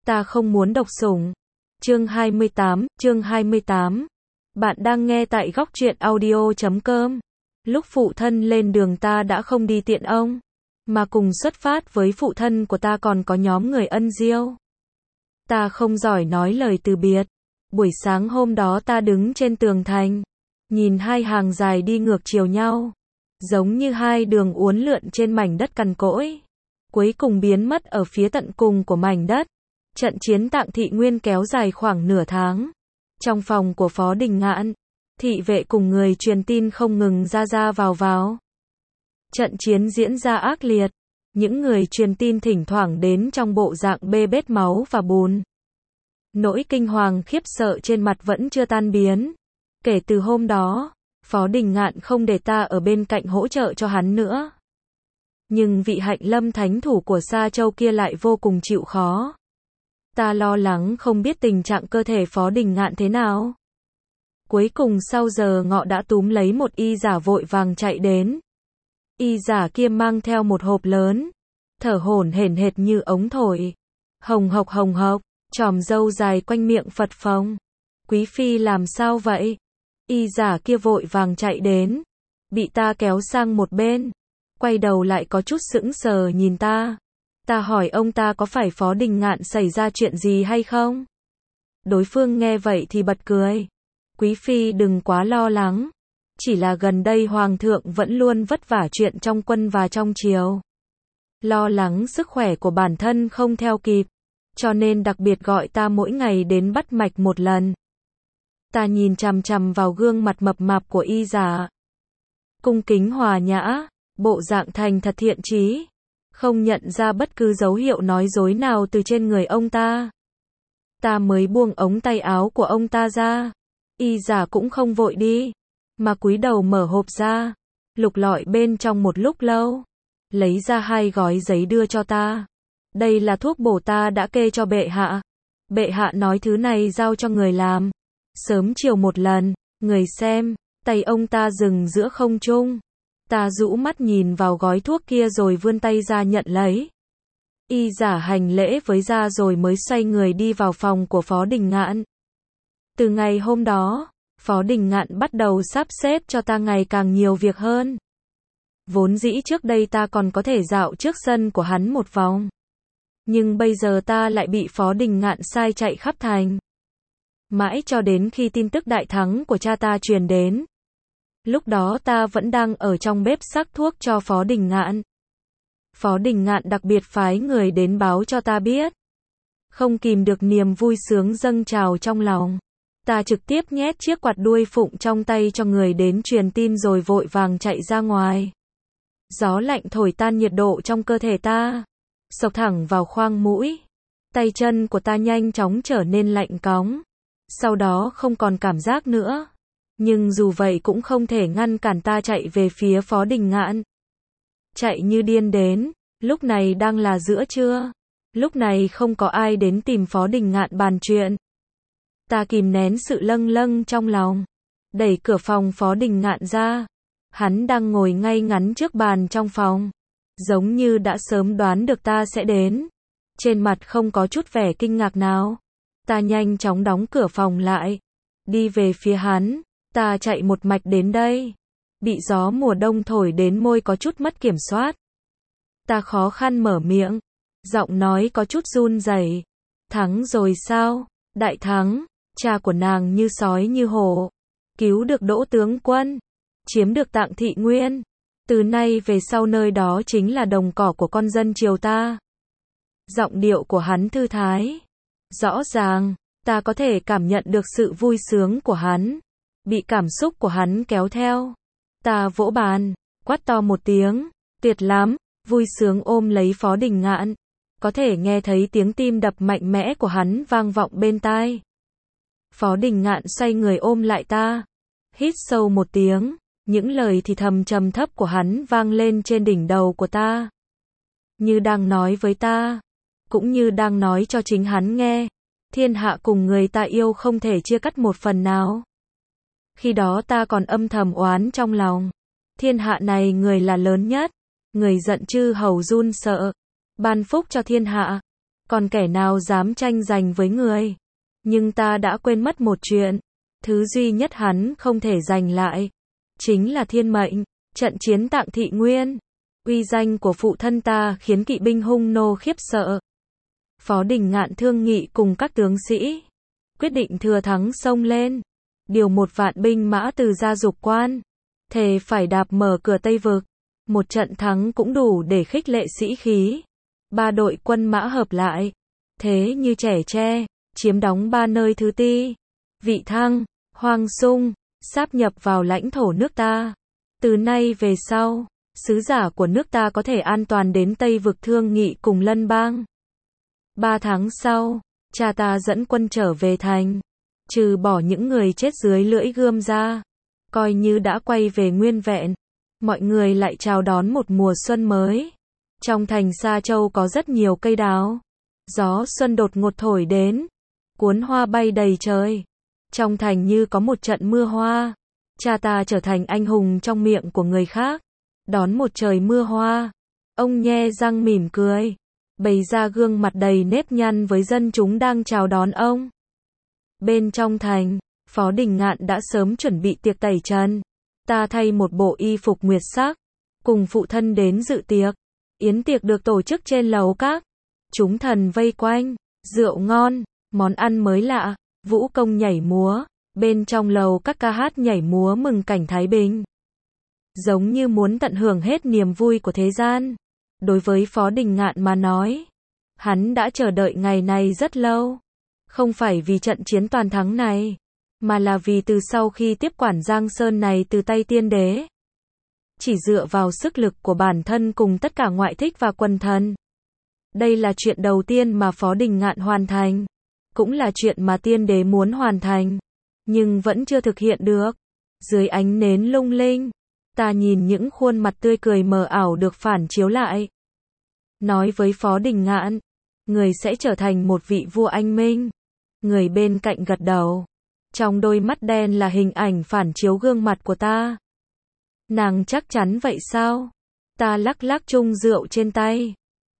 Ta không muốn độc sủng. Chương 28. Bạn đang nghe tại góc truyện audio.com. Lúc phụ thân lên đường ta đã không đi tiện ông, mà cùng xuất phát với phụ thân của ta còn có nhóm người Ân Diêu. Ta không giỏi nói lời từ biệt. Buổi sáng hôm đó ta đứng trên tường thành, nhìn hai hàng dài đi ngược chiều nhau, giống như hai đường uốn lượn trên mảnh đất cằn cỗi, cuối cùng biến mất ở phía tận cùng của mảnh đất. Trận chiến Tạng Thị Nguyên kéo dài khoảng nửa tháng. Trong phòng của Phó Đình Ngạn, thị vệ cùng người truyền tin không ngừng ra vào. Trận chiến diễn ra ác liệt, những người truyền tin thỉnh thoảng đến trong bộ dạng bê bết máu và bùn. Nỗi kinh hoàng khiếp sợ trên mặt vẫn chưa tan biến. Kể từ hôm đó, Phó Đình Ngạn không để ta ở bên cạnh hỗ trợ cho hắn nữa. Nhưng vị Hạnh Lâm thánh thủ của Sa Châu kia lại vô cùng chịu khó. Ta lo lắng không biết tình trạng cơ thể Phó Đình Ngạn thế nào. Cuối cùng sau giờ ngọ đã túm lấy một y giả vội vàng chạy đến. Y giả kia mang theo một hộp lớn, thở hổn hển hệt như ống thổi. Hồng hộc, chòm râu dài quanh miệng phật phồng. Quý phi làm sao vậy? Y giả kia vội vàng chạy đến, bị ta kéo sang một bên, quay đầu lại có chút sững sờ nhìn ta. Ta hỏi ông ta có phải Phó Đình Ngạn xảy ra chuyện gì hay không? Đối phương nghe vậy thì bật cười. Quý phi đừng quá lo lắng. Chỉ là gần đây Hoàng thượng vẫn luôn vất vả chuyện trong quân và trong triều. Lo lắng sức khỏe của bản thân không theo kịp, cho nên đặc biệt gọi ta mỗi ngày đến bắt mạch một lần. Ta nhìn chằm chằm vào gương mặt mập mạp của y giả. Cung kính hòa nhã, bộ dạng thành thật thiện chí. Không nhận ra bất cứ dấu hiệu nói dối nào từ trên người ông ta. Ta mới buông ống tay áo của ông ta ra. Y giả cũng không vội đi, mà cúi đầu mở hộp ra, lục lọi bên trong một lúc lâu, lấy ra 2 gói giấy đưa cho ta. Đây là thuốc bổ ta đã kê cho bệ hạ. Bệ hạ nói thứ này giao cho người làm, sớm chiều một lần. Người xem, tay ông ta dừng giữa không trung. Ta rũ mắt nhìn vào gói thuốc kia rồi vươn tay ra nhận lấy. Y giả hành lễ với ra rồi mới xoay người đi vào phòng của Phó Đình Ngạn. Từ ngày hôm đó, Phó Đình Ngạn bắt đầu sắp xếp cho ta ngày càng nhiều việc hơn. Vốn dĩ trước đây ta còn có thể dạo trước sân của hắn một vòng. Nhưng bây giờ ta lại bị Phó Đình Ngạn sai chạy khắp thành. Mãi cho đến khi tin tức đại thắng của cha ta truyền đến. Lúc đó ta vẫn đang ở trong bếp sắc thuốc cho Phó Đình Ngạn. Phó Đình Ngạn đặc biệt phái người đến báo cho ta biết. Không kìm được niềm vui sướng dâng trào trong lòng. Ta trực tiếp nhét chiếc quạt đuôi phụng trong tay cho người đến truyền tin rồi vội vàng chạy ra ngoài. Gió lạnh thổi tan nhiệt độ trong cơ thể ta, xộc thẳng vào khoang mũi. Tay chân của ta nhanh chóng trở nên lạnh cóng. Sau đó không còn cảm giác nữa. Nhưng dù vậy cũng không thể ngăn cản ta chạy về phía Phó Đình Ngạn. Chạy như điên đến, lúc này đang là giữa trưa. Lúc này không có ai đến tìm Phó Đình Ngạn bàn chuyện. Ta kìm nén sự lâng lâng trong lòng, đẩy cửa phòng Phó Đình Ngạn ra. Hắn đang ngồi ngay ngắn trước bàn trong phòng, giống như đã sớm đoán được ta sẽ đến. Trên mặt không có chút vẻ kinh ngạc nào. Ta nhanh chóng đóng cửa phòng lại, đi về phía hắn. Ta chạy một mạch đến đây, bị gió mùa đông thổi đến môi có chút mất kiểm soát. Ta khó khăn mở miệng, giọng nói có chút run rẩy. Thắng rồi sao? Đại thắng. Cha của nàng như sói như hổ, cứu được Đỗ tướng quân, chiếm được Tạng Thị Nguyên. Từ nay về sau nơi đó chính là đồng cỏ của con dân triều ta. Giọng điệu của hắn thư thái. Rõ ràng, ta có thể cảm nhận được sự vui sướng của hắn. Bị cảm xúc của hắn kéo theo. Ta vỗ bàn, quát to một tiếng. Tuyệt lắm, vui sướng ôm lấy Phó Đình Ngạn. Có thể nghe thấy tiếng tim đập mạnh mẽ của hắn vang vọng bên tai. Phó Đình Ngạn xoay người ôm lại ta. Hít sâu một tiếng, những lời thì thầm trầm thấp của hắn vang lên trên đỉnh đầu của ta. Như đang nói với ta, cũng như đang nói cho chính hắn nghe. Thiên hạ cùng người ta yêu không thể chia cắt một phần nào. Khi đó ta còn âm thầm oán trong lòng. Thiên hạ này người là lớn nhất. Người giận chư hầu run sợ. Ban phúc cho thiên hạ. còn kẻ nào dám tranh giành với người. Nhưng ta đã quên mất một chuyện, thứ duy nhất hắn không thể giành lại, chính là thiên mệnh. Trận chiến Tạng Thị Nguyên, uy danh của phụ thân ta khiến kỵ binh hung nô khiếp sợ. Phó Đình Ngạn thương nghị cùng các tướng sĩ, quyết định thừa thắng xông lên, điều 1.000 binh mã từ Gia Dục Quan, thề phải đạp mở cửa Tây Vực. Một trận thắng cũng đủ để khích lệ sĩ khí. 3 đội quân mã hợp lại, thế như trẻ tre, chiếm đóng 3 nơi Thứ Ti, Vị Thăng, Hoang Sung, sáp nhập vào lãnh thổ nước ta. Từ nay về sau, sứ giả của nước ta có thể an toàn đến Tây Vực thương nghị cùng Lân Bang. 3 tháng sau, cha ta dẫn quân trở về thành, trừ bỏ những người chết dưới lưỡi gươm ra, coi như đã quay về nguyên vẹn. Mọi người lại chào đón một mùa xuân mới. Trong thành Sa Châu có rất nhiều cây đào. Gió xuân đột ngột thổi đến, cuốn hoa bay đầy trời. Trong thành như có một trận mưa hoa. Cha ta trở thành anh hùng trong miệng của người khác. Đón một trời mưa hoa. Ông nhe răng mỉm cười, bày ra gương mặt đầy nếp nhăn với dân chúng đang chào đón ông. Bên trong thành, Phó Đình Ngạn đã sớm chuẩn bị tiệc tẩy trần. Ta thay một bộ y phục nguyệt sắc, cùng phụ thân đến dự tiệc. Yến tiệc được tổ chức trên lầu các. Chúng thần vây quanh, rượu ngon, món ăn mới lạ, vũ công nhảy múa. Bên trong lầu các ca hát nhảy múa mừng cảnh thái bình. Giống như muốn tận hưởng hết niềm vui của thế gian. Đối với Phó Đình Ngạn mà nói, hắn đã chờ đợi ngày này rất lâu. Không phải vì trận chiến toàn thắng này, mà là vì từ sau khi tiếp quản Giang Sơn này từ tay tiên đế, chỉ dựa vào sức lực của bản thân cùng tất cả ngoại thích và quần thần. Đây là chuyện đầu tiên mà Phó Đình Ngạn hoàn thành, cũng là chuyện mà tiên đế muốn hoàn thành, nhưng vẫn chưa thực hiện được. Dưới ánh nến lung linh, ta nhìn những khuôn mặt tươi cười mờ ảo được phản chiếu lại. Nói với Phó Đình Ngạn, người sẽ trở thành một vị vua anh minh. Người bên cạnh gật đầu. Trong đôi mắt đen là hình ảnh phản chiếu gương mặt của ta. Nàng chắc chắn vậy sao? Ta lắc lắc chung rượu trên tay.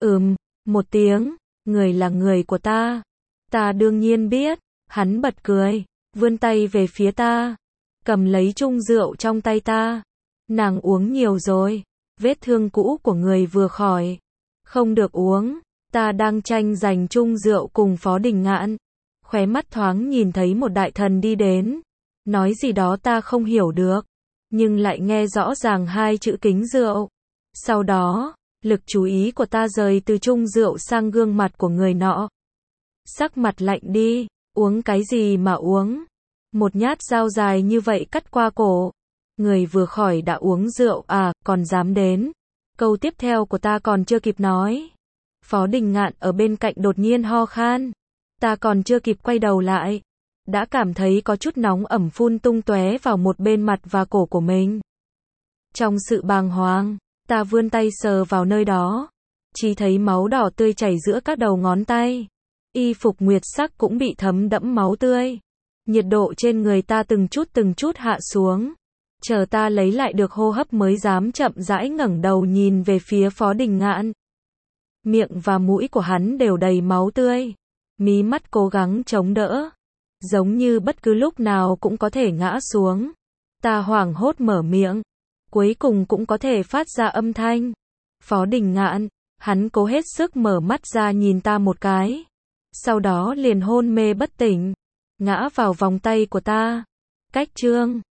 Một tiếng, người là người của ta. Ta đương nhiên biết. Hắn bật cười, vươn tay về phía ta, cầm lấy chung rượu trong tay ta. Nàng uống nhiều rồi, vết thương cũ của người vừa khỏi. Không được uống. Ta đang tranh giành chung rượu cùng Phó Đình Ngạn. Khóe mắt thoáng nhìn thấy một đại thần đi đến. Nói gì đó ta không hiểu được, nhưng lại nghe rõ ràng 2 chữ kính rượu. Sau đó, lực chú ý của ta rời từ chung rượu sang gương mặt của người nọ. Sắc mặt lạnh đi, uống cái gì mà uống? Một nhát dao dài như vậy cắt qua cổ. Người vừa khỏi đã uống rượu à, còn dám đến. Câu tiếp theo của ta còn chưa kịp nói. Phó Đình Ngạn ở bên cạnh đột nhiên ho khan. Ta còn chưa kịp quay đầu lại, đã cảm thấy có chút nóng ẩm phun tung tóe vào một bên mặt và cổ của mình. Trong sự bàng hoàng, ta vươn tay sờ vào nơi đó, chỉ thấy máu đỏ tươi chảy giữa các đầu ngón tay. Y phục nguyệt sắc cũng bị thấm đẫm máu tươi. Nhiệt độ trên người ta từng chút hạ xuống. Chờ ta lấy lại được hô hấp mới dám chậm rãi ngẩng đầu nhìn về phía Phó Đình Ngạn. Miệng và mũi của hắn đều đầy máu tươi. Mí mắt cố gắng chống đỡ, giống như bất cứ lúc nào cũng có thể ngã xuống. Ta hoảng hốt mở miệng, cuối cùng cũng có thể phát ra âm thanh. Phó Đình Ngạn, hắn cố hết sức mở mắt ra nhìn ta một cái. Sau đó liền hôn mê bất tỉnh, ngã vào vòng tay của ta. Cách chương